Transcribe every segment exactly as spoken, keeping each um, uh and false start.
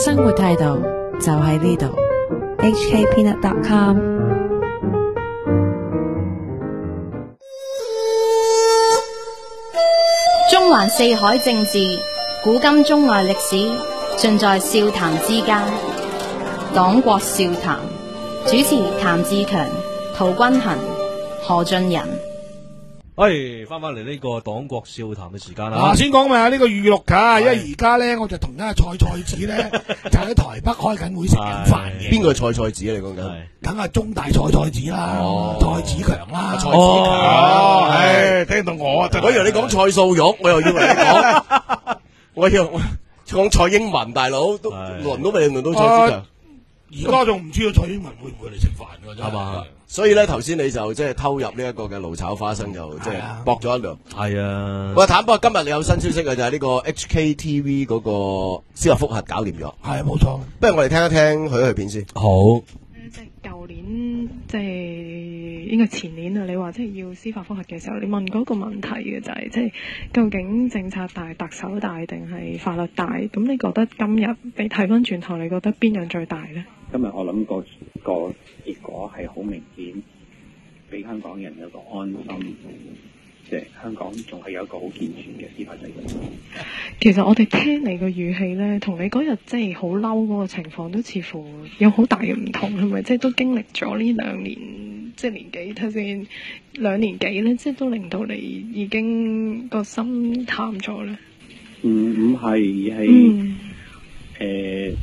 生活態度就喺呢度。H K Peanut dot com。 中環四海政治，古今中外歷史，盡在笑談之間。黨國笑談，主持譚志強、陶君衡、何俊仁。 喂，翻翻嚟呢個黨國笑談嘅時間啦。 啊，先講埋呢個預錄㗎，因為而家咧我就同一個蔡蔡子咧就喺台北開緊會食緊飯嘅。 邊個蔡蔡子啊？你講緊？ 梗係中大蔡蔡子啦， 哦、 蔡子強啦， 蔡子強。 哦，唉，聽到我， 我以為你講蔡素玉，我又以為你講，我以為講蔡英文大佬都輪都未輪到蔡子強。 而家仲唔知道蔡英文會唔會嚟食飯㗎？真係嘛？ 所以咧，頭先你就即係偷入呢一個嘅爐炒花生，就即係搏咗一輪。 係啊。 喂，坦白今日你有新消息嘅就係呢個 H K T V 嗰個司法覆核搞掂咗。 係冇錯。 不如我哋聽一聽佢去片先。 好。 即係舊年，即係應該前年啊！你話即係要司法覆核嘅時候，你問嗰個問題嘅就係、是、即係究竟政策大、特首大定係法律大？咁你覺得今日你睇翻轉頭，你覺得邊樣最大呢？ 今日我諗個個結果係好明顯，俾香港人有個安心，即係香港仲係有一個好健全嘅司法制度。 其實我哋聽你個語氣咧，同你嗰日即係好嬲嗰個情況都似乎有好大嘅唔同，係咪？即係都經歷咗呢兩年，即係年幾睇先兩年幾咧，即係都令到你已經個心淡咗咧。 唔唔係係誒。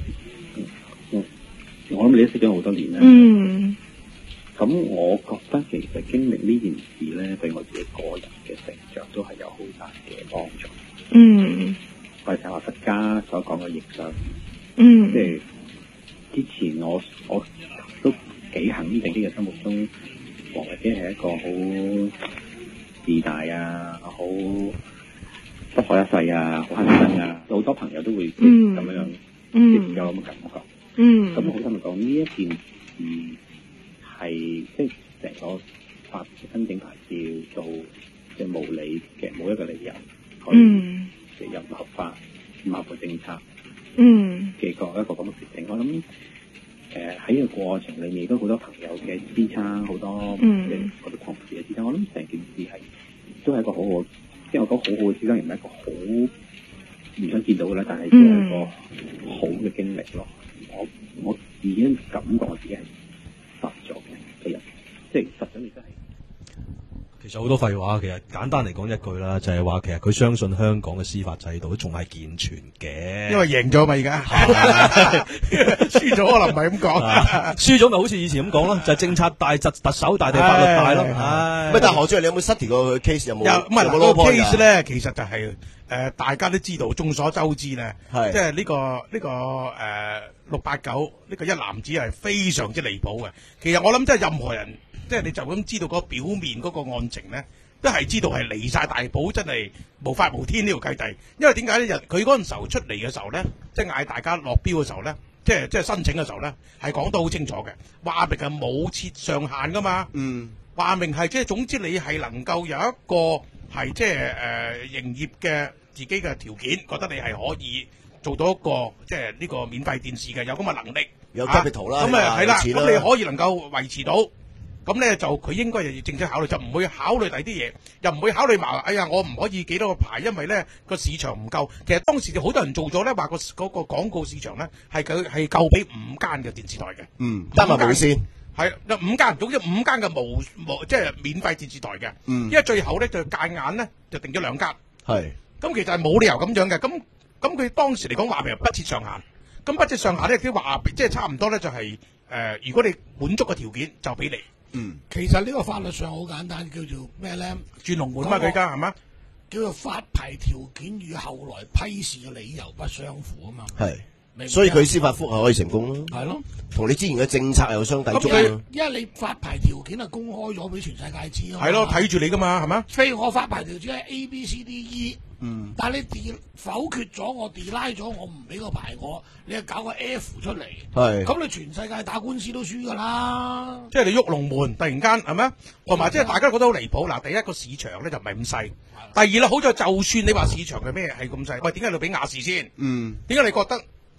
我諗你都識咗好多年啦。嗯。咁我覺得其實經歷呢件事咧，對我自己個人嘅成長都係有好大嘅幫助。嗯。我哋睇下佛家所講嘅逆相。嗯。即係之前我我都幾肯定呢個心目中黃維基係一個好自大啊，好不可一世啊，好乞人憎啊，好多朋友都會咁樣嗯有咁嘅感覺。嗯，咁好坦白講，呢一件事係即係成個法申請牌照做即係無理嘅，冇一個理由可以即係又唔合法、唔合乎政策嘅個一個咁嘅決定。我諗誒喺呢個過程裏面都好多朋友嘅支撐，好多嘅嗰啲同事嘅支撐。我諗成件事係都係一個好好，即係我講好好嘅支撐，唔係一個好唔想見到嘅啦，但係都係一個好嘅經歷咯。我我已經感覺我自己係實咗嘅嘅人，即係實咗亦都係。 其實好多廢話，其實簡單嚟講一句啦，就係話其實佢相信香港嘅司法制度都仲係健全嘅。 因為贏咗嘛，而家輸咗可能唔係咁講， 輸咗咪好似以前咁講咯，就係政策大、特特首大定法律大咯。 唉，但係何主任，你有冇 study 過佢 case 有冇？ 有唔係嗱，嗰個 case 咧，其實就係誒大家都知道，眾所周知咧，即係呢個呢個誒六八九呢個一男子係非常之離譜嘅。其實我諗即係任何人。即係你就咁知道嗰表面嗰個案情咧，都係知道係離晒大譜，真係無法無天呢條契弟。因為點解咧？佢嗰陣時候出嚟嘅時候咧，即係嗌大家落標嘅時候咧，即係即係申請嘅時候咧，係講得好清楚嘅，話明係冇設上限噶嘛。嗯，話明係即係總之你係能夠有一個係即係誒營業嘅自己嘅條件，覺得你係可以做到一個即係呢個免費電視嘅有咁嘅能力， 有 capital 啦， 咁啊係啦，咁你可以能夠維持到。咁咧就佢應該要正式考慮，就唔會考慮第啲嘢，又唔會考慮埋，哎呀，我唔可以幾多個牌，因為咧個市場唔夠。其實當時就好多人做咗咧，話個嗰個廣告市場咧係佢係夠俾五間嘅電視台嘅，嗯， 加埋無線係五間，總之五間嘅無無即係免費電視台嘅，嗯，因為最後咧就界眼咧就定咗兩間，係，咁其實係冇理由咁樣嘅，咁咁佢當時嚟講話明不設上限，咁不設上限咧佢話即係差唔多咧就係誒，如果你滿足個條件就俾你。嗯，其實呢個法律上好簡單，叫做咩咧？轉龍門嘛，佢而家係嘛？叫做發牌條件與後來批示嘅理由不相符啊嘛。係， 所以佢司法覆核可以成功咯。 係咯， 同你之前嘅政策有相抵觸咯。 因為你發牌條件係公開咗俾全世界知啊。係咯，睇住你噶嘛，係咪？非我發牌條件係 A B C D E。嗯，但係你否決咗我 deny 咗我唔俾個牌我，你又搞個 F 出嚟，係咁你全世界打官司都輸噶啦。即係你喐龍門，突然間係咪？同埋即係大家覺得好離譜。嗱，第一個市場咧就唔係咁細，第二啦，好在就算你話市場係咩係咁細，喂，點解你俾亞視先？嗯，點解你覺得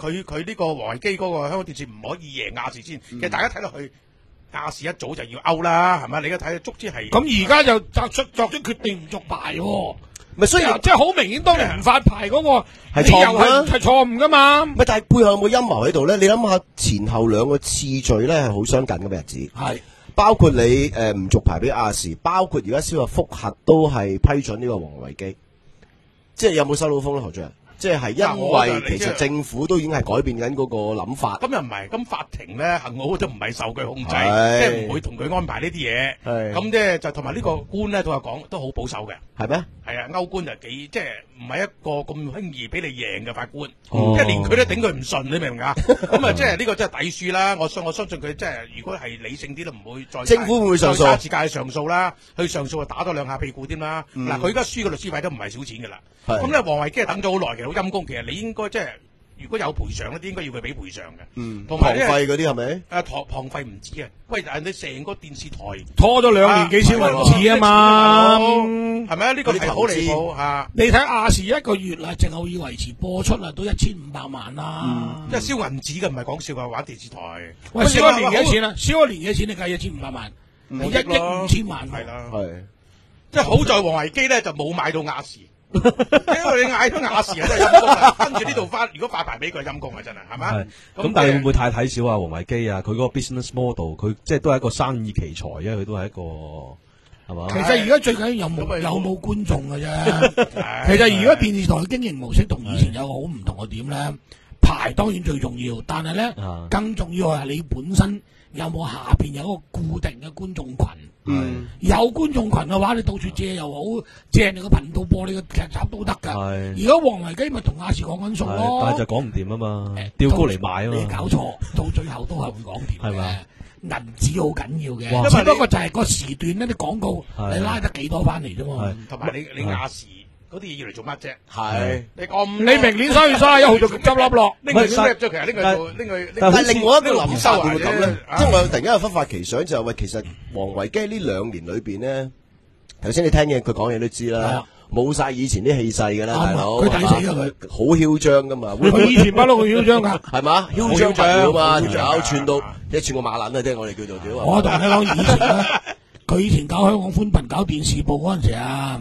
佢佢呢個王維基嗰個香港電視唔可以贏亞視先。其實大家睇落去，亞視一早就要勾啦，係咪？你而家睇足之係。 咁而家就作出作出決定唔續牌喎。 咪雖然即係好明顯，當年唔發牌嗰個係錯誤啦， 係錯誤噶嘛。 咪但係背後有冇陰謀喺度咧？你諗下前後兩個次序咧係好相近嘅日子， 係包括你誒唔續牌俾亞視，包括而家司法覆核都係批准呢個王維基，即係有冇收到風咧？何俊仁？即係因為其實政府都已經係改變緊嗰個諗法。 咁又唔係，咁法庭咧幸好都唔係受佢控制，即係唔會同佢安排呢啲嘢。咁即係就同埋呢個官咧都係講都好保守嘅。 係咩？ 係啊，歐官就幾即係唔係一個咁輕易俾你贏嘅法官，即係連佢都頂佢唔順，你明唔明啊？咁啊，即係呢個真係抵輸啦。我相我相信佢即係如果係理性啲都唔會再政府會唔會上訴？ 揸自界上訴啦，去上訴就打多兩下屁股添啦。嗱，佢而家輸嘅律師費都唔係少錢㗎啦。咁咧，王維基係等咗好耐嘅，好陰功。其實你應該即係如果有賠償咧，應該要佢俾賠償嘅。 嗯， 同埋堂費嗰啲係咪？ 誒，堂堂費唔止啊！喂，但係你成個電視台拖咗兩年幾先為止啊嘛， 係咪啊？呢個係好離譜嚇！ 你睇亞視一個月啦，淨係要維持播出啊，都一千五百萬啦。 即係燒銀紙嘅，唔係講笑啊！玩電視台， 喂，燒一年幾多錢啊？燒一年幾錢？你計一千五百萬，我一億五千萬， 係啦， 係。 即係好在王維基咧就冇買到亞視。因為你嗌咗亞視啊，真係陰公啦！跟住呢度翻，如果發牌俾佢陰公啊，真係係嘛？ 咁但係會唔會太睇小啊？王維基啊，佢嗰個 business model，佢即係都係一個生意奇才，因為佢都係一個係嘛？ 其實而家最緊要有冇有冇觀眾嘅啫。其實而家電視台嘅經營模式同以前有個好唔同嘅點咧，牌當然最重要，但係咧更重要係你本身有冇下邊有一個固定嘅觀眾群。嗯，有觀眾群嘅話，你到處借又好，借你個頻道播你個劇集都得噶。係，而家王維基咪同亞視講緊數咯， 但係就講唔掂啊嘛，調高嚟買啊嘛。 你搞錯，到最後都係會講掂嘅。係咪？銀紙好緊要嘅， 哇只不過就係個時段咧，啲廣告你拉得幾多翻嚟啫嘛。 同埋你你亞視嗰啲嘢要嚟做乜啫？係你咁， 你明年三月三十一號就執笠咯。 拎佢收入咗，其實拎佢做拎佢。 但係另外一個諗法會唔會咁咧？即係我突然間有忽發奇想，就係喂，其實王維基呢兩年裏邊咧，頭先你聽嘢佢講嘢都知啦，冇晒以前啲氣勢㗎啦，大佬。佢抵死㗎佢，好囂張㗎嘛。 佢以前不嬲佢囂張㗎， 係嘛？囂張不了嘛，條友串到一串個馬撚啊！即係我哋叫做屌。 我同你講以前咧，佢以前搞香港寬頻搞電視部嗰陣時啊。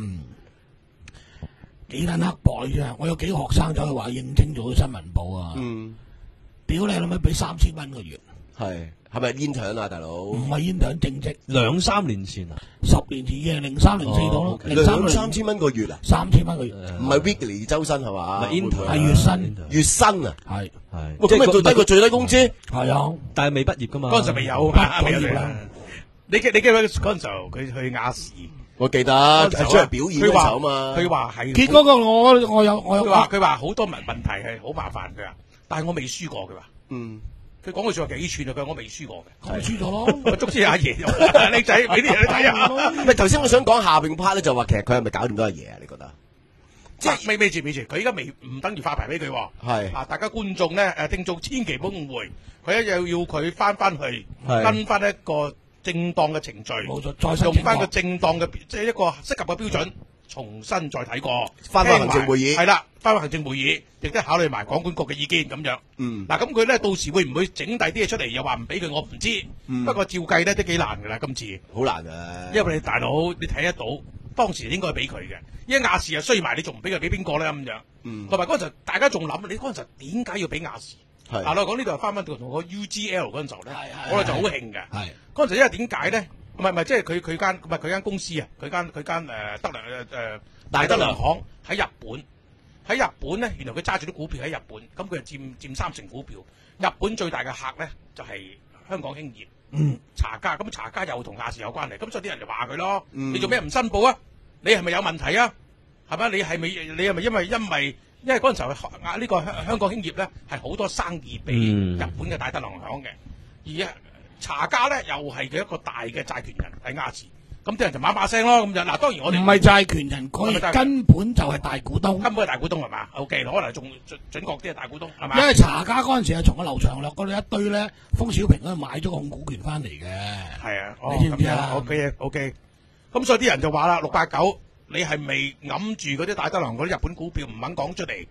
幾撚刻薄啫！我有幾個學生走去話應徵做新聞部啊！嗯，屌你老味俾三千蚊個月， 係係咪煙腸啊，大佬？ 唔係煙腸正職， 兩三年前啊， 十年前嘅零三零四度咯，零三三千蚊個月啊， 三千蚊個月， 唔係 weekly 周薪係嘛？ 係月薪， 月薪啊， 係係， 咁咪最低個最低工資？ 係啊， 但係未畢業噶嘛？ 嗰陣時未有啊，未有啦。你記你記得嗰陣時候佢去亞視。 我記得係出嚟表演嗰時候嘛， 佢話係結果個我我有我有佢話佢話好多問問題係好麻煩佢啊，但係我未輸過佢話， 嗯， 佢講句說話幾串啊，佢話我未輸過嘅， 係輸咗咯， 我捉住阿爺，靚仔俾啲嘢你睇下咯。 咪頭先我想講下邊 part 咧，就話其實佢係咪搞掂咗阿爺啊？你覺得？ 即係未未住未住，佢而家未唔等於發牌俾佢喎。係啊，大家觀眾咧誒聽眾千祈唔好誤會，佢一又要佢翻翻去跟翻一個正當嘅程序， 冇錯，再用翻個正當嘅，即係一個適合嘅標準，重新再睇過， 翻翻行政會議， 係啦，翻翻行政會議，亦都考慮埋廣管局嘅意見咁樣。嗯，嗱咁佢咧到時會唔會整第啲嘢出嚟，又話唔俾佢，我唔知。嗯、不過照計咧都幾難㗎啦，今次。 好難啊！ 因為你大佬你睇得到，當時應該俾佢嘅，因為亞視又衰埋，你仲唔俾佢俾邊個咧咁樣？嗯，同埋嗰陣時大家仲諗，你嗰陣時點解要俾亞視？嗱，我講呢度係翻翻到同個 U G L 嗰陣時候咧，我哋就好興嘅。係嗰陣時因為點解咧？唔係唔係，即係佢佢間唔係佢間公司啊，佢間佢間誒德良誒誒大德良行喺日本，喺日本咧，原來佢揸住啲股票喺日本，咁佢就佔佔三成股票。日本最大嘅客咧就係香港興業，嗯，茶家，咁茶家又同亞視有關係，咁所以啲人就話佢咯，你做咩唔申報啊？你係咪有問題啊？係咪？你係咪你係咪因為因為？因為嗰陣時候啊，呢個香香港興業咧係好多生意俾日本嘅大德良行嘅，而茶家咧又係佢一個大嘅債權人喺亞視，咁啲人就馬馬聲咯咁就嗱，當然我哋唔係債權人，佢根本就係大股東， 根本係大股東係嘛 ？OK，可能仲準準確啲係大股東係嘛？ 因為茶家嗰陣時係從個劉長樂嗰度一堆咧，封小平嗰度買咗個控股權翻嚟嘅， 係啊， 你知唔知啊 ？OK OK，咁所以啲人就話啦，六八九。你係未揞住嗰啲大德良嗰啲日本股票唔肯講出嚟，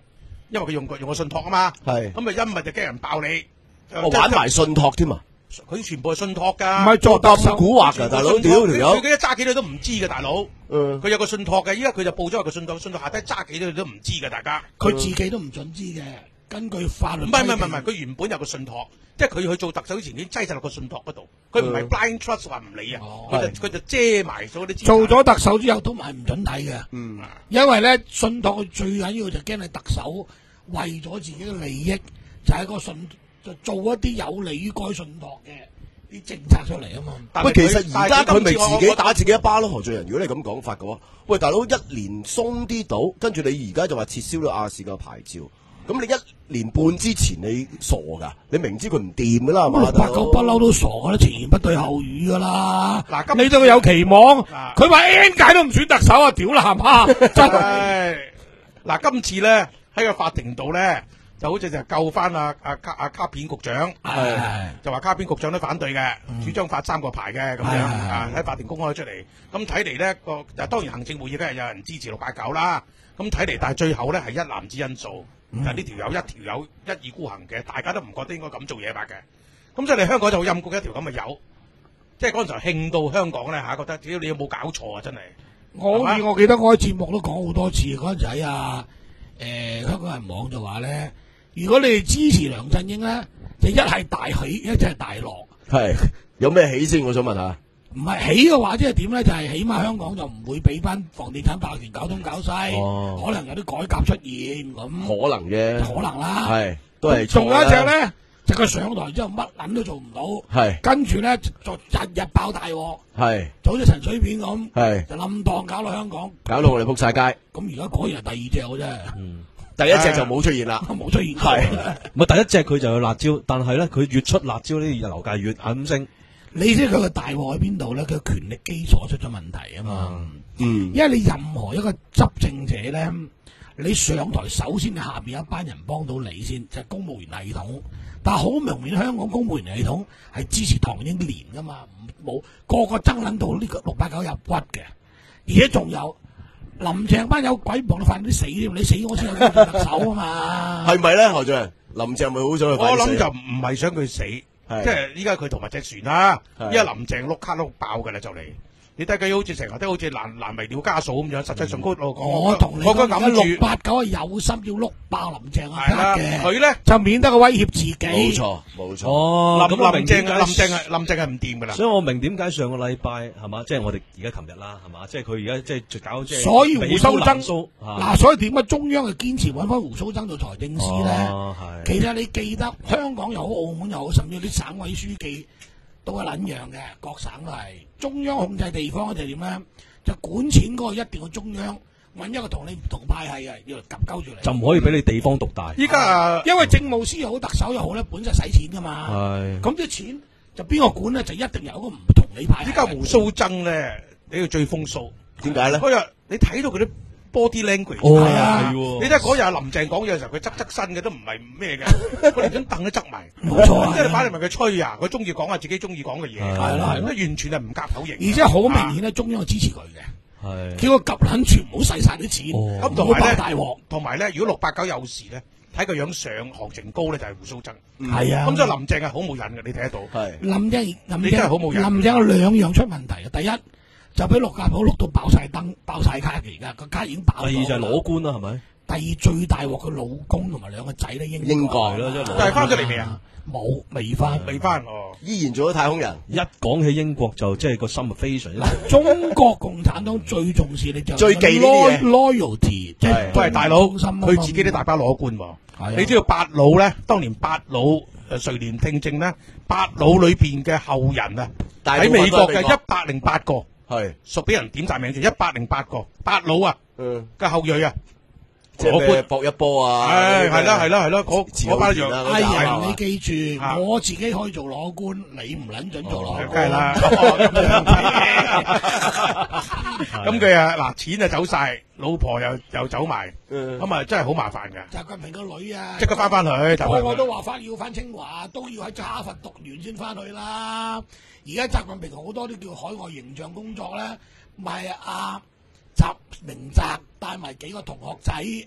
因為佢用個用個信託啊嘛。 係。 咁啊，一咪就驚人爆你。 我玩埋信託添啊！ 佢全部係信託㗎。 唔係做特首蠱惑㗎，大佬屌條友。 佢佢一揸幾多都唔知嘅，大佬。嗯。佢有個信託嘅，依家佢就報咗個信託，信託下低揸幾多都唔知嘅，大家。 佢自己都唔準知嘅，根據法律。 唔係唔係唔係，佢原本有個信託，即係佢去做特首之前已經擠晒落個信託嗰度。佢唔係 blind trust 話唔理啊，佢就佢就遮埋咗啲資產。 做咗特首之後都係唔準睇嘅。嗯。因為咧信託最緊要就驚你特首為咗自己嘅利益，就喺個信。就做一啲有利於該信託嘅啲政策出嚟啊嘛。 喂，其實而家佢咪自己打自己一巴咯，何俊仁。如果你咁講法嘅話，喂，大佬一年鬆啲到，跟住你而家就話撤銷咗亞視嘅牌照，咁你一年半之前你傻㗎？你明知佢唔掂㗎啦，係嘛？ 六八九不嬲都傻㗎啦，前言不對後語㗎啦。 嗱， 你對佢有期望，佢話 N 屆都唔選特首啊，屌啦係嘛？真係。 嗱，今次咧喺個法庭度咧。就好似就救翻阿阿卡阿卡片局長，就話卡片局長都反對嘅，嗯、主張發三個牌嘅咁樣啊，喺法庭公開出嚟。咁睇嚟咧個，當然行政會議梗係有人支持六八九啦。咁睇嚟，但係最後咧係一籃子因素，嗯、就呢條友一條友一意孤行嘅，大家都唔覺得應該咁做嘢法嘅。咁所以你香港就好陰公一條咁嘅友，即係嗰陣時候興到香港咧嚇，覺得只要你有冇搞錯啊，真係。 我好似我記得我喺節目都講好多次嗰陣時啊，誒香港人網就話咧。如果你哋支持梁振英咧，就一係大喜，一係大落。 係有咩喜先？我想問下。 唔係喜嘅話，即係點咧？就係、是、起碼香港就唔會俾翻房地產霸權搞東搞西，哦、可能有啲改革出現咁。可能啫。可能啦。 係都係。 仲有一隻咧，就佢上台之後乜撚都做唔到。係。跟住咧就日日爆大鑊。係。就好似陳水扁咁。係。就冧檔搞到香港。 搞到我哋仆晒街。 咁而家果然係第二隻嘅啫。嗯。 第一隻就冇出現啦， 冇出現。 係，唔係第一隻佢就有辣椒，但係咧佢越出辣椒呢，樓價越肯升。 你知佢個大鑊喺邊度咧？佢權力基礎出咗問題啊嘛。嗯，因為你任何一個執政者咧，你上台首先下邊有一班人幫到你先，就係、是、公務員系統。但係好明顯，香港公務員系統係支持唐英年噶嘛，冇個個爭撚到呢個六八九入骨嘅，而且仲有。林鄭班有鬼望到快啲死添，你死我先有做特首啊嘛？ 係咪咧，何俊仁？林鄭咪好想佢快啲死？ 我諗就唔係想佢死，即係依家佢同埋隻船啦，依家林鄭碌卡碌爆㗎啦就嚟。你睇佢好似成日都好似難難為了家數咁樣，實際上嗰度講， 我同你講緊六八九係有心要碌爆林鄭啊嘅， 佢咧就免得佢威脅自己。 冇錯，冇錯。 哦， 林林鄭林鄭係林鄭係唔掂噶啦。 所以我明點解上個禮拜係嘛，即係我哋而家琴日啦，係嘛，即係佢而家即係搞即係。 所以胡鬚曾嗱，所以點解中央係堅持揾翻胡鬚曾做財政司咧？其實你記得香港又好，澳門又好，甚至啲省委書記。都係撚樣嘅，各省都係中央控制地方就係點咧？就管錢嗰個一定要中央揾一個同你唔同派系嘅，要嚟夾鳩住你， 就唔可以俾你地方獨大。 依家因為政務司又好，特首又好咧，本身使錢噶嘛。係咁啲錢就邊個管咧？就一定有一個唔同你派系。 依家胡鬚曾咧，你要最風騷， 點解咧？ 嗰日你睇到佢啲 body language 係啊，你睇嗰日阿林鄭講嘢嘅時候，佢側側身嘅都唔係咩嘅，佢連張凳都側埋， 冇錯。 即係你擺嚟問佢吹啊，佢中意講下自己中意講嘅嘢，係啦，咁完全係唔夾口型， 而且好明顯咧，中央支持佢嘅，係叫佢夾撚全部使晒啲錢，咁同埋咧大鑊， 同埋咧，如果六八九有事咧，睇個樣上行程高咧就係胡鬚曾， 係啊， 咁所以林鄭係好冇癮嘅，你睇得到，係林鄭林鄭係好冇癮， 林鄭有兩樣出問題嘅，第一。就俾陸家寶碌到爆晒燈、爆晒卡嘅，而家個卡已經爆咗。 第二就係攞官啦，係咪？ 第二最大鑊佢老公同埋兩個仔咧，英英國啦，即係但係翻咗嚟未啊？ 冇，未翻， 未翻哦， 依然做咗太空人。 一講起英國就即係個心非常之。 中國共產黨最重視你就最忌呢啲嘢 loyalty， 即係喂大佬，佢自己啲大把攞官喎。你知道八佬咧，當年八佬誒垂簾聽政咧，八佬裏邊嘅後人啊，喺美國嘅一百零八個。係屬俾人點晒名住，一百零八個八佬啊，嗯嘅後裔啊， 即係搏一波啊！ 係係啦係啦係啦，嗰嗰班樣阿爺，你記住，我自己可以做攞官，你唔撚準做攞官， 梗係啦。咁佢啊嗱，錢啊走晒，老婆又又走埋，咁啊真係好麻煩㗎。 習近平個女啊， 即刻翻翻去， 個個都話翻要翻清華，都要喺哈佛讀完先翻去啦。而家習近平好多啲叫海外形象工作咧，咪阿習明澤帶埋幾個同學仔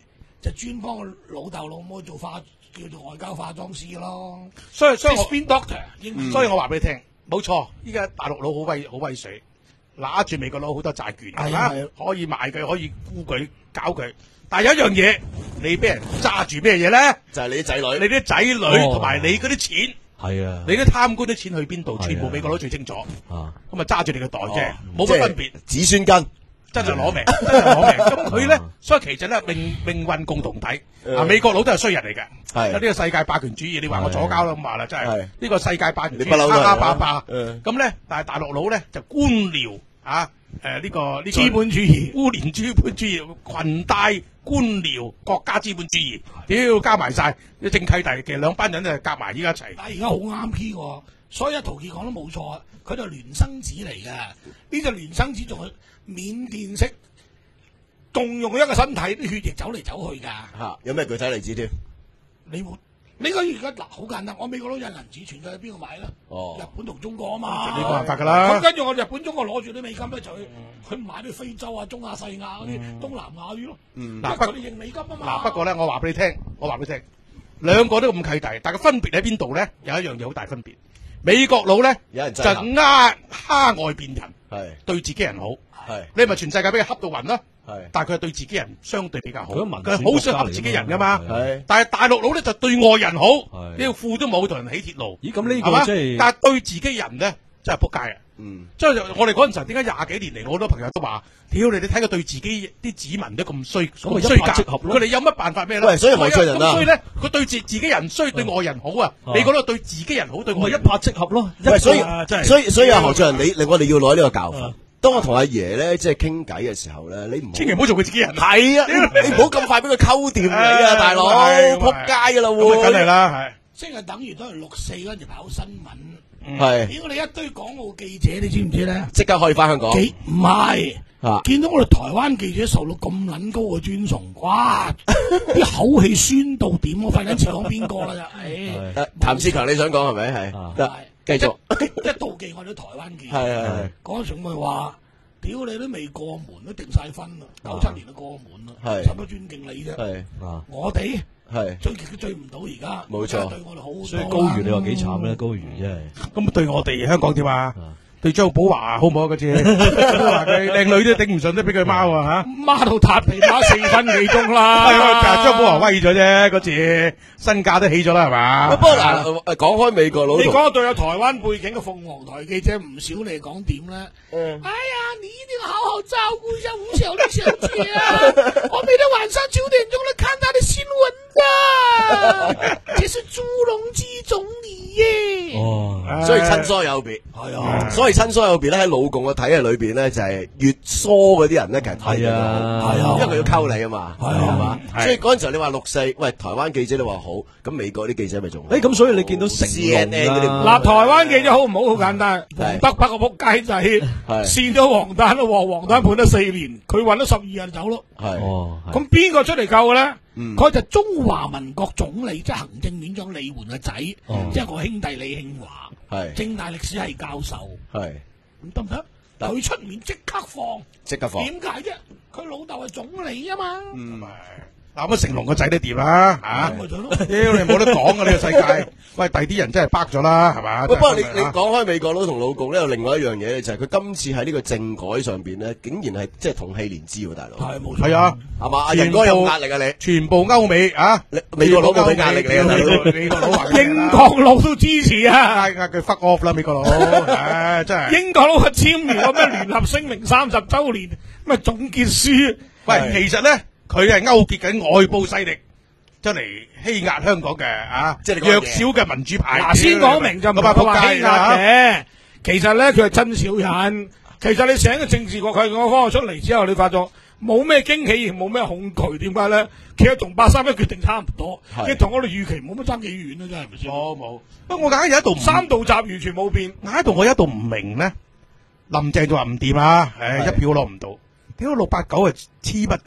就專幫我老豆老母做化叫做外交化妝師咯。 所以所以我 spin doctor， 所以我話俾你聽，冇錯，依家大陸佬好威好威水，拿住美國佬好多債券，係嘛，可以賣佢，可以沽佢，搞佢。但係有一樣嘢，你俾人揸住咩嘢咧？ 就係你啲仔女， 你啲仔女同埋你嗰啲錢。 係啊， 你啲貪官啲錢去邊度？全部美國佬最清楚。啊，咁咪揸住你個袋啫，冇乜分別。 子孫根真係攞命，真係攞命。咁佢咧，所以其實咧命命運共同體。啊，美國佬都係衰人嚟嘅。係呢個世界霸權主義，你話我左膠啦咁話啦，真係呢個世界霸權主義，蝦蝦霸霸。咁咧，但係大陸佬咧就官僚啊，誒呢個呢個資本主義、 污廉資本主義、裙帶官僚、國家資本主義，屌加埋晒，啲正契弟，其實兩班人就夾埋依家一齊。 但係而家好啱 key 喎，所以陶傑講得冇錯，佢就聯生子嚟嘅，呢隻聯生子仲係緬甸式，動用一個身體啲血液走嚟走去㗎。 嚇，有咩具體例子添？ 你冇？你講而家嗱好簡單，我美國佬印銀紙存咗喺邊度買啦？哦，日本同中國啊嘛， 呢個辦法㗎啦。 咁跟住我日本、中國攞住啲美金咧，就去去買啲非洲啊、中亞、西亞嗰啲東南亞啲咯。嗯，嗱，佢哋認美金啊嘛。 嗱，不過咧，我話俾你聽，我話俾你聽，兩個都咁契弟，但係分別喺邊度咧？有一樣嘢好大分別。美國佬咧就呃蝦外邊人，係對自己人好，係你咪全世界俾佢恰到暈咯。係，但係佢係對自己人相對比較好，佢好想恰自己人噶嘛。係，但係大陸佬咧就對外人好，呢個褲都冇同人起鐵路。 咦，咁呢個即係， 但係對自己人咧真係仆街啊！嗯，即係我哋嗰陣時點解廿幾年嚟，我好多朋友都話：屌你哋睇佢對自己啲子民都咁衰，咁衰格，佢哋有乜辦法咩咧？ 喂，所以何俊仁啊， 所以咧，佢對自自己人衰，對外人好啊！你覺得對自己人好，對外一拍即合咯。 喂，所以所以所以啊，何俊仁，你你我哋要攞呢個教訓。當我同阿爺咧即係傾偈嘅時候咧，你唔千祈唔好做佢自己人。 係啊，你唔好咁快俾佢溝掂你啊，大佬，撲街噶啦喎！ 梗係啦，係。 即係等於都係六四嗰陣時跑新聞， 係。 屌你一堆港澳記者，你知唔知咧？ 即刻可以翻香港。 幾唔係啊？見到我哋台灣記者受到咁撚高嘅尊崇，哇！啲口氣酸到點？我費緊事講邊個啦？ 誒，譚志強你想講係咪？係得。繼續， 一妒忌我哋台灣記者，係係係嗰陣咪話，屌你都未過門都定晒分啦，九七年都過門啦，係使乜尊敬你啫？係我哋係追極都追唔到而家，冇錯，對我哋好。 所以高瑜你話幾慘咧？高瑜真係， 咁對我哋香港點啊？對張寶華好唔好嗰次？話佢靚女都頂唔順，都俾佢貓啊吓， 孖到塌皮孖四分幾鐘啦。 係啊，張寶華威咗啫，嗰次身價都起咗啦，係嘛？ 不過嗱，講開美國佬， 你講對有台灣背景嘅鳳凰台記者唔少，你講點咧？嗯，哎呀，你一定好好照顧一下吳小麗小姐啊！我每天晚上九點鐘嚟看她的新聞的，這是朱鎔基總理耶。 哦，所以親疏有別，係啊，所以。親疏有別咧，喺老共嘅體系裏邊咧，就係越疏嗰啲人咧，其實係啊，係啊，因為佢要溝你啊嘛，係嘛，所以嗰陣時候你話六四，喂，台灣記者你話好，咁美國啲記者咪仲好？ 誒，咁所以你見到 C N N 嗰啲， 嗱，台灣記者好唔好？好簡單，黃德伯個仆街仔，跣咗黃蛋咯，黃蛋判咗四年，佢揾咗十二日走咯，係，咁邊個出嚟救嘅咧？佢就中華民國總理，即係行政院長李煥嘅仔，即係個兄弟李慶華，係政大歷史系教授，係咁得唔得？佢出面即刻放， 即刻放， 點解啫？佢老豆係總理啊嘛， 唔係。嗱咁成龍個仔都掂啦，吓，屌你冇得講啊！呢個世界，喂，第啲人真係崩咗啦，係嘛？ 不過你你講開美國佬同老共咧，有另外一樣嘢咧，就係佢今次喺呢個政改上邊咧，竟然係即係同氣連枝喎，大佬。 係冇錯。 係啊， 係嘛？阿仁哥有壓力啊你？ 全部歐美啊， 美國佬冇俾壓力你啊，大佬。 美國佬英國佬都支持啊， 嗌佢 fuck off 啦，美國佬，唉，真係。 英國佬簽完個咩聯合聲明三十週年咩總結書， 喂，其實咧。佢係勾結緊外部勢力，出嚟欺壓香港嘅啊，即係弱小嘅民主派。 嗱，先講明就唔係話欺壓嘅，其實咧佢係真小人。其實你成個政治國際個方案出嚟之後，你發覺冇咩驚喜，亦冇咩恐懼，點解咧？其實同八三一決定差唔多，即係同我哋預期冇乜爭幾遠啊，真係咪先？ 冇冇。不過我硬係有一度三道閘完全冇變， 硬喺度我一度唔明咧。林鄭就話唔掂啊，唉，一票攞唔到。點解六八九啊黐筆咗？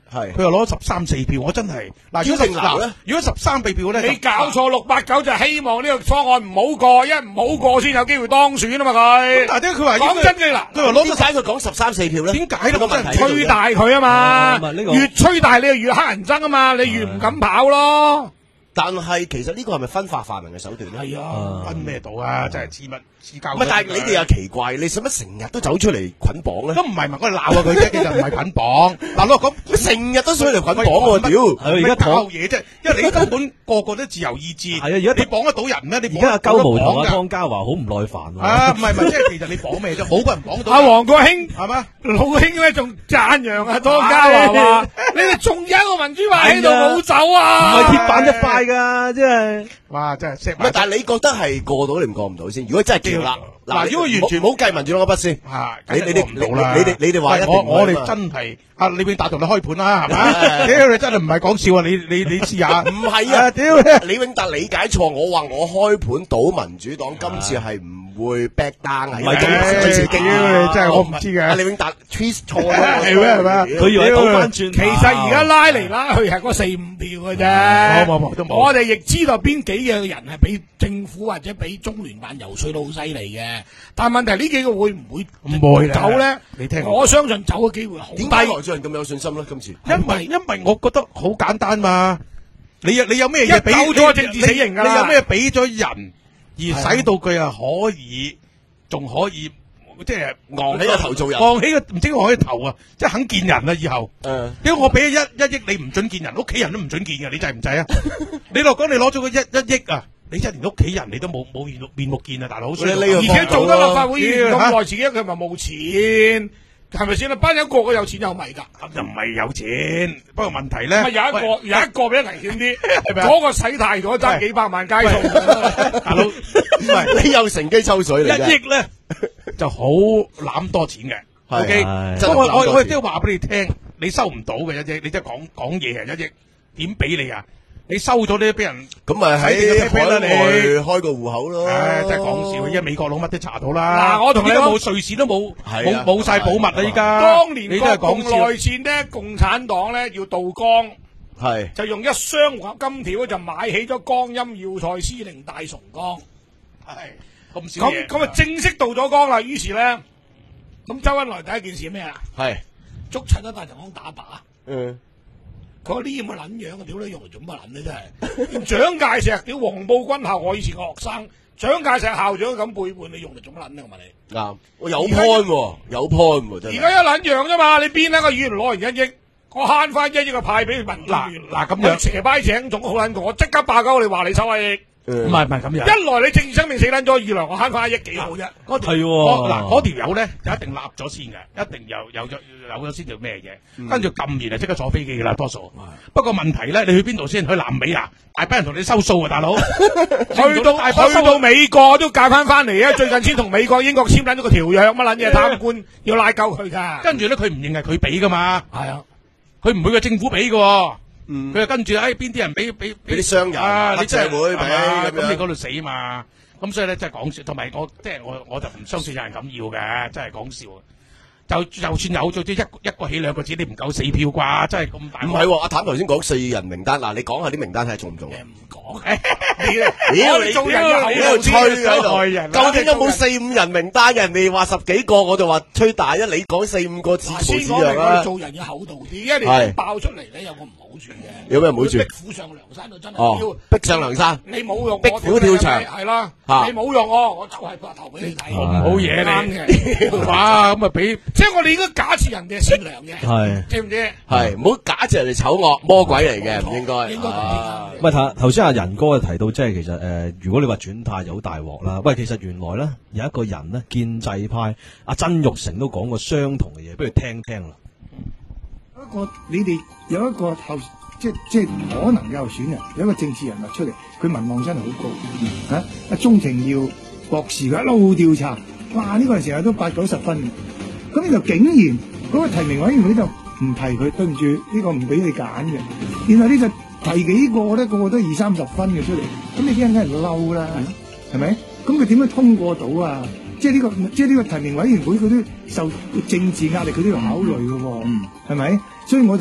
係佢又攞十三四票，我真係嗱，如果十嗱，如果十三四票咧， 你搞錯六八九就希望呢個方案唔好過，因為唔好過先有機會當選啊嘛佢。 但係點解佢話講真嘅嗱， 佢話攞點解佢講十三四票咧？ 點解呢個問題？ 吹大佢啊嘛，越吹大你就越黑人憎啊嘛，你越唔敢跑咯。 但係其實呢個係咪分化泛民嘅手段咧？ 係啊，分咩到啊？真係黐乜黐交。 唔係，但係你哋又奇怪，你使乜成日都走出嚟捆綁咧？ 都唔係，我哋鬧下佢啫，其實唔係捆綁。嗱，我講佢成日都出嚟捆綁喎，屌！ 係而家搞嘢啫，因為你根本個個都自由意志。係啊， 而家你綁得到人咩？你而家阿鳩毛同阿湯家驊好唔耐煩喎。 啊，唔係唔係，即係其實你綁咩啫？好多人綁到。 阿黃國興係嘛？ 老兄咧仲讚揚阿湯家驊話：你哋仲有一個民主派喺度冇走啊！ 唔係鐵板一塊㗎，真係。 哇！真係唔係，但係你覺得係過到定過唔到先？如果真係叫啦，嗱，如果完全冇計民主黨嗰筆先，你你哋你哋你哋話一定我我哋真係阿李永達同你開盤啦，係咪？屌你真係唔係講笑啊！你你你試下， 唔係啊！屌李永達理解錯，我話我開盤賭民主黨今次係唔會 back down 啊！唔係最刺激，真係我唔知嘅。 李永達 twist 錯啦， 係咩係咩？ 佢以為倒翻轉， 其實而家拉嚟拉去係嗰四五票嘅啫。 冇冇冇都冇。 我哋亦知道邊幾個人係俾政府或者俾中聯辦游說到好犀利嘅，但係問題呢幾個會唔會唔會走咧？ 你聽我相信走嘅機會好低。 點解來咗人咁有信心咧？今次因為因為我覺得好簡單嘛。你有你有咩嘢俾咗政治死刑㗎啦？ 你有咩俾咗人而使到佢係可以仲可以即係昂起個頭做人， 昂起個唔知昂起個頭啊！即係肯見人啦，以後。誒，因為我俾咗一一億，你唔准見人，屋企人都唔准見嘅，你制唔制啊？你落講你攞咗個一一億啊！你真係連屋企人你都冇冇面目面目見啊，大佬！而且做得立法會議員咁耐，自己佢咪冇錢，係咪先啦？班人個個有錢有米㗎， 咁就唔係有錢。不過問題咧， 有一個有一個比較危險啲，嗰個洗太咗爭幾百萬街數， 大佬，唔係你又乘機抽水嚟一億咧就好攬多錢嘅。O K，我我我亦都要話俾你聽，你收唔到嘅一億，你即係講講嘢係一億，點俾你啊？你收咗呢，俾人咁咪喺海外開個戶口咯。 唉，真係講笑，因為美國佬乜都查到啦。 嗱，我同你講， 冇瑞士都冇，冇冇晒保密啦！依家當年國共內戰呢，共產黨咧要渡江， 係就用一箱金條就買起咗江陰要塞司令戴崇江。 係咁少嘢。 咁咁啊，正式渡咗江啦。於是咧，咁周恩來第一件事咩啊？ 係捉陳咗戴崇江打靶。 嗯。 佢話呢咁嘅撚樣啊！屌你用嚟做乜撚咧？真係蔣介石屌黃埔軍校，我以前個學生，蔣介石校長咁背叛，你用嚟做乜撚咧？我問你。 啱，我有 point 喎，有 point 喎，真係。 而家一撚樣啫嘛！你邊一個議員攞完一億，我慳翻一億個派俾民建聯。 嗱咁樣蛇拜請仲好撚過，我即刻爆鳩你話你收一億。 唔係唔係咁樣。 一來你政治生命死撚咗，二來我慳翻一億幾好啫。 係嗱，嗰條友咧就一定立咗先嘅，一定有有咗有咗先做咩嘢，跟住撳完就即刻坐飛機噶啦，多數。不過問題咧，你去邊度先？去南美啊？大班人同你收數啊，大佬。 去到去到美國都解翻翻嚟啊！最近先同美國、英國簽緊咗個條約，乜撚嘢貪官要拉鳩佢噶。 跟住咧，佢唔認係佢俾噶嘛。 係啊， 佢唔會個政府俾嘅。佢就跟住，誒邊啲人俾俾俾啲商人啊？你真係會俾咁你嗰度死嘛？咁所以咧，真係講笑，同埋我即係我我就唔相信有人咁要嘅，真係講笑。就就算有咗，即係一一個起兩個字，你唔夠四票啩？真係咁大。唔係喎，阿譚頭先講四人名單，嗱你講下啲名單睇下中唔中啊？ 唔講，屌你做人嘅口喺度吹喺度，究竟有冇四五人名單？人哋話十幾個，我就話吹大一，你講四五個字冇字樣啦。 做人嘅厚道啲，因為你爆出嚟咧有個唔好處嘅。 有咩唔好處？ 逼虎上梁山就真係要逼上梁山。 你冇用， 逼虎跳牆係啦。你冇用我，我就係白頭俾你睇。 唔好嘢你。哇，咁啊俾， 即係我哋應該假設人哋係善良嘅， 係知唔知？ 係唔好假設人哋醜惡魔鬼嚟嘅，唔應該。 應該唔係頭頭先阿仁哥提到，即係其實誒，如果你話轉態就好大鑊啦。喂，其實原來咧有一個人咧，建制派阿曾鈺成都講過相同嘅嘢，不如聽聽啦。 一個你哋有一個候即即可能嘅候選人，有一個政治人物出嚟，佢民望真係好高嚇。阿鍾庭耀博士佢一路調查，哇！呢個人成日都八九十分嘅，咁你就竟然嗰個提名委員會就唔提佢，對唔住，呢個唔俾你揀嘅。然後呢就提幾個咧，個個都二三十分嘅出嚟，咁你啲人梗係嬲啦，係咪？咁佢點樣通過到啊？即係呢個，即係呢個提名委員會，佢都受政治壓力，佢都要考慮嘅喎，係咪？所以我就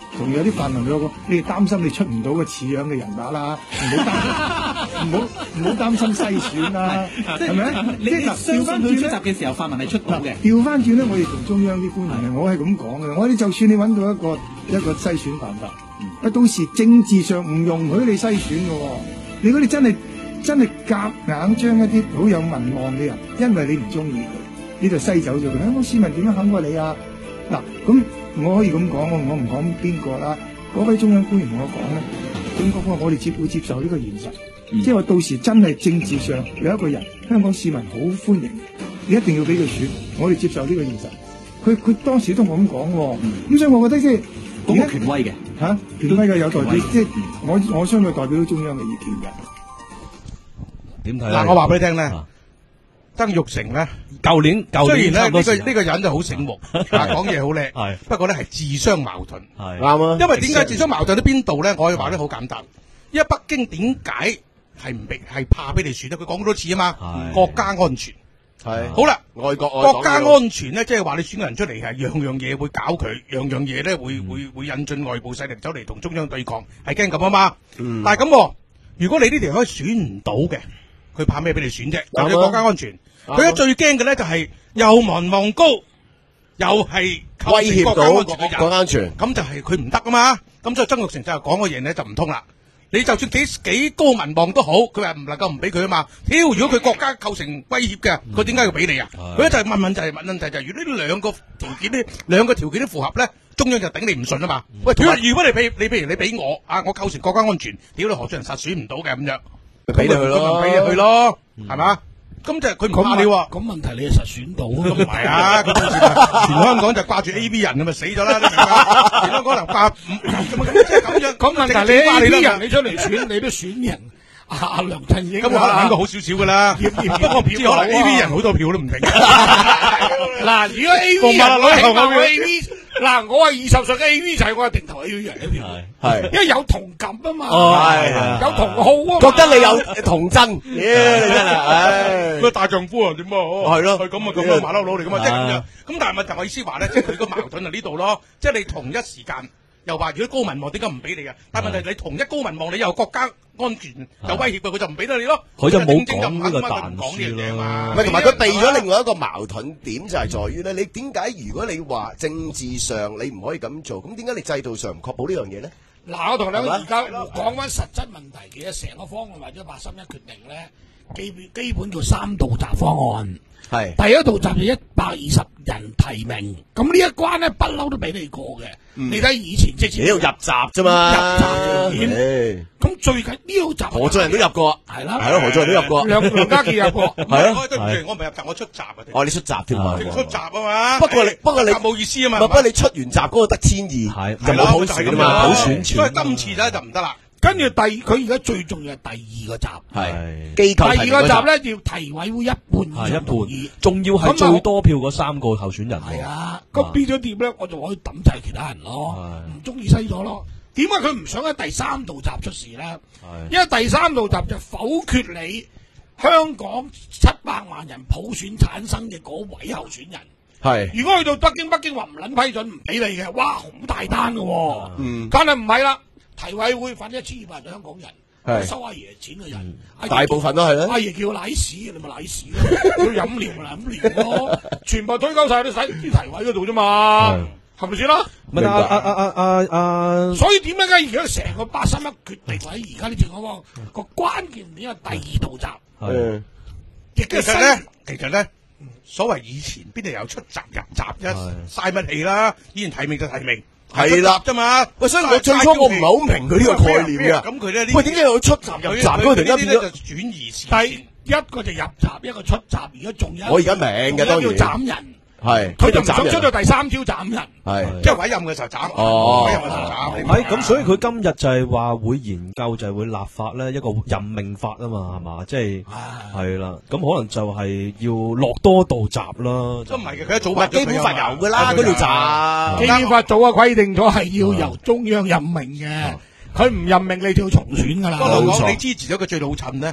仲有啲泛民嗰個，你哋擔心你出唔到個似樣嘅人馬啦，唔好擔，唔好唔好擔心篩選啦，係咪？ 你你相信佢出閘嘅時候，泛民係出到嘅。 調翻轉咧，我哋同中央啲官員，我係咁講嘅。我哋就算你揾到一個一個篩選辦法，啊、嗯、到時政治上唔容許你篩選嘅喎。如果你真係真係夾硬將一啲好有民望嘅人，因為你唔中意佢，你就篩走咗佢。香港市民點樣肯過你啊？嗱，咁我可以咁講，我我唔講邊個啦。嗰位中央官員同我講咧，中國話我哋接會接受呢個現實，嗯、即係話到時真係政治上有一個人，香港市民好歡迎，你一定要俾佢選，我哋接受呢個現實。佢佢當時都冇咁講喎，咁、嗯、所以我覺得即係咁個權威嘅嚇、啊，權威嘅有代表，即係我我相信代表到中央嘅意見嘅。 點睇？ 嗱，我話俾你聽咧。啊曾鈺成咧，舊年舊年咧呢個呢個人就好醒目，講嘢好叻，係不過咧係自相矛盾，係啱啊。因為點解自相矛盾喺邊度咧？我可以話得好簡單，因為北京點解係唔俾係怕俾你選咧？佢講好多次啊嘛，國家安全係好啦，外國國家安全咧，即係話你選個人出嚟係樣樣嘢會搞佢，樣樣嘢咧會會會引進外部勢力走嚟同中央對抗，係驚咁啊嘛。但係咁，如果你呢條可以選唔到嘅，佢怕咩俾你選啫？有啲國家安全。佢而家最驚嘅咧就係又民望高，又係威脅到國家安全， 咁就係佢唔得啊嘛。咁所以曾鈺成就係講嘅嘢咧就唔通啦。你就算幾幾高民望都好，佢話唔能夠唔俾佢啊嘛。屌，如果佢國家構成威脅嘅，佢點解要俾你啊？佢就係問問就係問問題就係，如果呢兩個條件呢兩個條件都符合咧，中央就頂你唔順啊嘛。喂，如果你譬你譬如你俾我啊，我構成國家安全，屌你何俊仁實選唔到嘅咁樣， 俾你去咯， 俾你去咯，係嘛？咁就係佢唔怕你喎， 咁問題你係實選到，咁唔係啊！全香港就掛住 A V 人咁咪死咗啦！你明嘛？全香港能掛咁咁即係咁樣。 咁問題你 A V 人你出嚟選，你都選人阿梁振英， 咁可能應該好少少噶啦。不過唔知可能 A V 人好多票都唔定。 嗱，如果 A V 人我係投 A V，嗱我係二十歲嘅 A V 仔，我一定投 A V 人一票，係因為有同感啊嘛，係有同好啊， 覺得你有童真，你真係，唉， 咩大丈夫啊？點啊？ 係咯， 係咁啊，咁啊，馬騮佬嚟噶嘛，即係咁樣。咁但係問題我意思話咧，即係佢個矛盾喺呢度咯，即係你同一時間又話如果高民望點解唔俾你啊？但係問題你同一高民望，你又國家安全有威脅嘅，佢就唔俾得你咯。 佢就冇講呢個彈書咯。 唔係，同埋佢避咗另外一個矛盾點就係在於咧，你點解如果你話政治上你唔可以咁做，咁點解你制度上唔確保呢樣嘢咧？ 嗱，我同你而家講翻實質問題，其實成個方案或者八三一決定咧，基基本叫三道閘方案。係第一道閘就一百二十人提名，咁呢一關咧不嬲都俾你過嘅。你睇以前即係要入閘啫嘛， 入閘條件。咁最近呢道閘何俊仁都入過， 係啦， 係咯，何俊仁都入過， 梁梁家傑入過， 係咯。 對唔住，我唔係入閘，我出閘啊。 哦，你出閘添啊？ 出閘啊嘛。 不過你不過你冇意思啊嘛。 不過你出完閘嗰個得千二，係就冇普選啊嘛，普選。 所以今次咧就唔得啦。 跟住第佢而家最重要係第二個閘， 係機構第二個閘咧要提委會一半一半，仲要係最多票嗰三個候選人。 係啊，咁變咗點咧？我就可以抌晒其他人咯，唔中意西咗咯。點解佢唔想喺第三道閘出事咧？因為第三道閘就否決你香港七百萬人普選產生嘅嗰位候選人。 係， 如果去到北京，北京話唔捻批准唔俾你嘅，哇，好大單噶。嗯，但係唔係啦。提委會反正一千二百人香港人，收阿爺錢嘅人， 大部分都係啦。 阿爺叫奶屎，你咪奶屎咯，要飲料咪飲料咯，全部推鳩晒都使啲提委嗰度啫嘛，係咪先啦？ 咪啊啊啊啊啊！ 所以點解而家成個八三一決定或者而家呢條嗰個個關鍵點係第二道閘。 嗯， 其實咧，其實咧，所謂以前邊度有出閘入閘啫，嘥乜氣啦？以前提名就提名。係啦啫嘛，喂，所以我最初我唔係好明佢呢個概念嘅。咁佢咧，喂，點解要出閘入閘嗰個突然間變咗？就轉移視線。 第一個就入閘，一個出閘，而家仲有。 我而家明嘅，當然。 要斬人。 係。 佢就唔想出到第三招斬人。 係。 即係委任嘅時候斬。 哦。 委任嘅時候斬。 係咁，所以佢今日就係話會研究，就係會立法咧一個任命法啊嘛，係嘛？即係係啦，咁可能就係要落多道閘啦。 都唔係嘅，佢一早話基本法有噶啦，嗰條閘。 基本法早啊規定咗係要由中央任命嘅，佢唔任命你就要重選噶啦。 不過我講你支持咗個最老襯咧，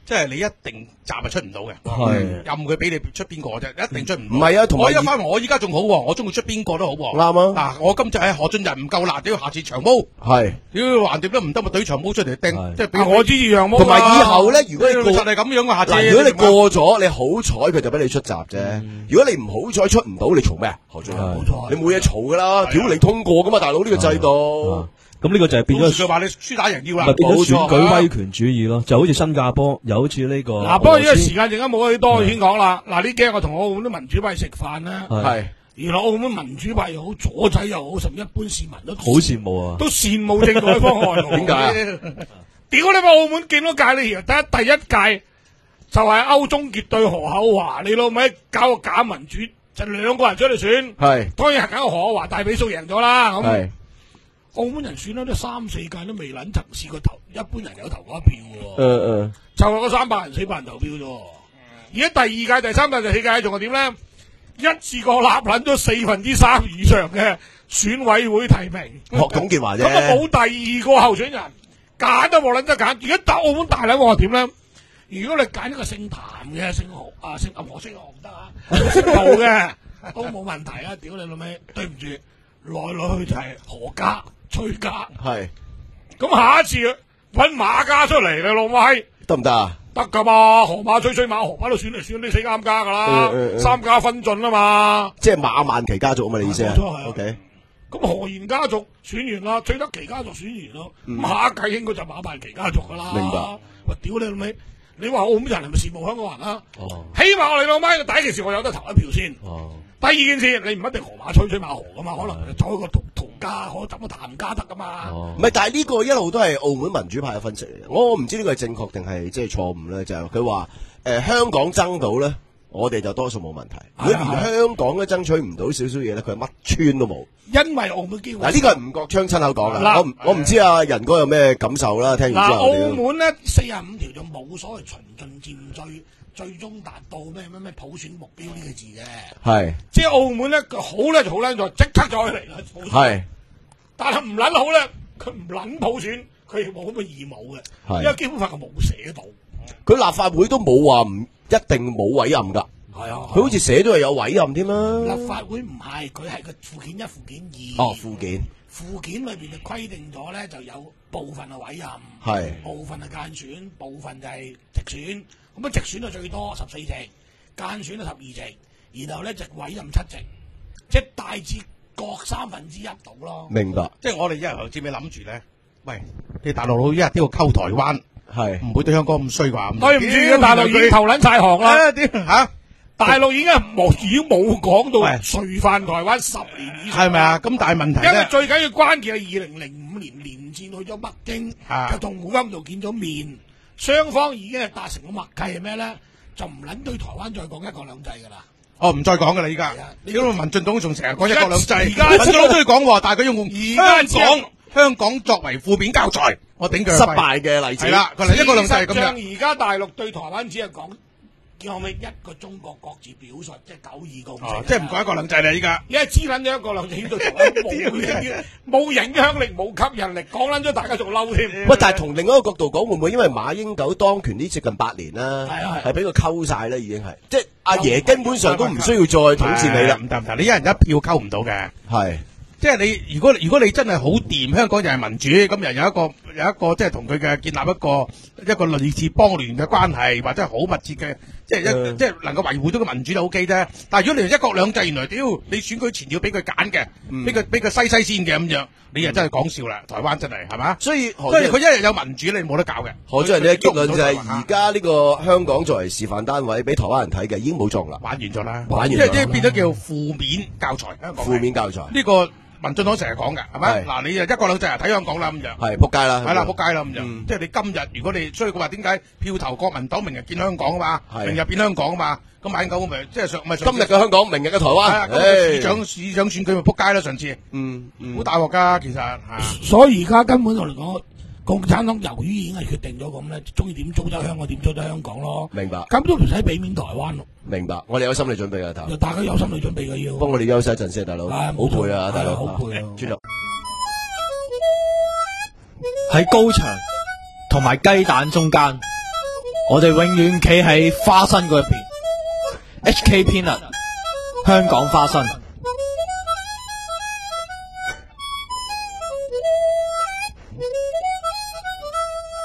即係你一定閘係出唔到嘅， 係任佢俾你出邊個啫，一定出唔到。 唔係啊，同埋我一翻我依家仲好喎，我中意出邊個都好喎。 啱啊！ 嗱，我今次喺何俊仁唔夠辣，屌下次長毛， 係屌橫掂都唔得，咪懟長毛出嚟掟，即係俾我支持長毛。 同埋以後咧，如果你過實係咁樣嘅下次， 如果你過咗，你好彩佢就俾你出閘啫。如果你唔好彩出唔到，你嘈咩啊？何俊仁，你冇嘢嘈噶啦，屌你通過噶嘛，大佬呢個制度。 咁呢個就係變咗， 佢話你輸打贏要啦， 咪變咗選舉威權主義咯，就好似新加坡，又好似呢個。 嗱，不過呢個時間陣間冇幾多先講啦。嗱，呢幾日我同澳門啲民主派食飯啦， 係原來澳門民主派又好，左仔又好，甚至一般市民都好羨慕啊， 都羨慕政改方案。 點解？ 屌你個澳門見到屆你而家第一第一屆就係歐中傑對何厚華，你老味搞個假民主，就兩個人出嚟選， 係當然係搞個何厚華大比數贏咗啦。 咁澳門人選咗都三四屆都未撚曾試過投，一般人有投過一票喎。 嗯嗯， 就係嗰三百人四百人投票啫。而家第二屆、第三屆、第四屆仲係點咧？一次過立撚咗四分之三以上嘅選委會提名。 學董建華啫。 咁啊冇第二個候選人，揀都冇撚得揀。而家打澳門大撚我話點咧？如果你揀一個姓譚嘅、姓何啊、姓阿何、姓何唔得啊，姓杜嘅都冇問題啊！屌你老味，對唔住，來來去就係何家。崔家係， 咁下一次揾馬家出嚟，你老味得唔得啊？ 得噶嘛，河馬崔崔馬河馬都選嚟選啲四啱家噶啦，嗯嗯、三家分盡啊嘛。 即係馬萬祺家族啊嘛，你意思啊？ 冇錯係。 O K。 咁何賢家族選完啦，崔德祺家族選完咯，咁、嗯、下一屆應該就馬萬祺家族噶啦。 明白。 喂，屌你老味，你話澳門人係咪羨慕香港人啊？哦。起碼我哋老味第一件事我有得投一票先。哦。第二件事，你唔一定河馬吹吹馬河噶嘛，可能走一個陶陶家，可走個譚家得噶嘛。 唔係，但係呢個一路都係澳門民主派嘅分析嚟嘅。我唔知呢個係正確定係即係錯誤咧。就係佢話誒香港爭到咧，我哋就多數冇問題。如果連香港都爭取唔到少少嘢咧，佢係乜村都冇。 因為澳門機會嗱，呢個係吳國昌親口講嘅。我唔我唔知啊，仁哥有咩感受啦？聽完之後。 嗱，澳門咧四十五條就冇所謂循進漸進。最終達到咩咩咩普選目標呢個字嘅，係即係澳門咧，佢好咧就好咧就即刻就可以嚟啦，係，但係唔撚好咧，佢唔撚普選，佢冇咁嘅義務嘅，因為基本法佢冇寫到， 佢立法會都冇話唔一定冇委任噶，係啊，佢好似寫咗係有委任添啦， 立法會唔係，佢係個附件一、附件二， 哦，附件， 附件裏邊就規定咗咧，就有部分係委任， 係， 部分係間選，部分就係直選。咁啊，直選就最多十四席，間選就十二席，然後咧就委任七席，即係大致各三分之一到咯。 明白， 即係我哋一日頭知咪諗住咧？喂，你大陸佬一日都要溝台灣，係唔會對香港咁衰啩？ 對唔住，大陸已經投撚晒行啦。點嚇？大陸已經冇已經冇講到垂範台灣十年以上， 係咪啊？咁但係問題咧， 因為最緊要關鍵係二零零五年連戰去咗北京，就同胡錦濤見咗面。雙方已經係達成個默契係咩咧？就唔撚對台灣再講一國兩制噶啦。 哦，唔再講噶啦，依家。因為民進黨仲成日講一國兩制，而家民進黨都要講，但係佢用香港香港作為負面教材，我頂佢失敗嘅例子。 係啦，佢嚟一國兩制咁樣。 而家大陸對台灣只係講。叫咩一個中國各自表述，即係九二共識， 即係唔講一國兩制啦！依家， 因為知撚咗一國兩制，對台灣冇影響力、冇吸引力，講撚咗大家仲嬲添。 喂，但係從另一個角度講，會唔會因為馬英九當權呢接近八年啦，係俾佢溝晒咧，已經係，即係阿爺根本上都唔需要再統治你啦。唔得唔得，你一人一票溝唔到嘅，係。即係你，如果如果你真係好掂，香港又係民主，咁又有一個有一個即係同佢嘅建立一個一個類似邦聯嘅關係，或者係好密切嘅，即係一、嗯、即係能夠維護到個民主就 O K 啫。但係如果你一國兩制，原來屌你選舉前要俾佢揀嘅，俾佢俾佢西西先嘅咁樣，你又真係講笑啦！台灣真係係嘛？所以所以佢一日有民主，你冇得搞嘅。何俊仁嘅結論就係而家呢個香港作為示範單位，俾台灣人睇嘅已經冇作用啦，玩完咗啦，玩完咗，即係即係變咗叫負面教材。香港負面教材呢、這個。民進黨成日講嘅係咪？嗱，你就一國兩制啊，睇香港啦咁樣。係撲街啦，係啦，撲街啦咁樣。即係你今日如果你，所以佢話點解票投國民黨，明日見香港啊嘛，明日變香港啊嘛。咁馬英九咪即係上咪今日嘅香港，明日嘅台灣。市長市長選舉咪撲街啦上次。嗯，好大鑊㗎其實。 所以而家根本我嚟講，共產黨由於已經係決定咗咁咧，中意點租得香港點租得香港咯。明白。咁都唔使俾面台灣咯。明白，我哋有心理準備㗎，頭。大家有心理準備嘅要。幫我哋休息一陣先，大佬。好攰啊，大佬。好攰啊。轉頭。 喺高牆同埋雞蛋中間， 我哋永遠企喺花生嗰邊。H K Peanut 香港花生。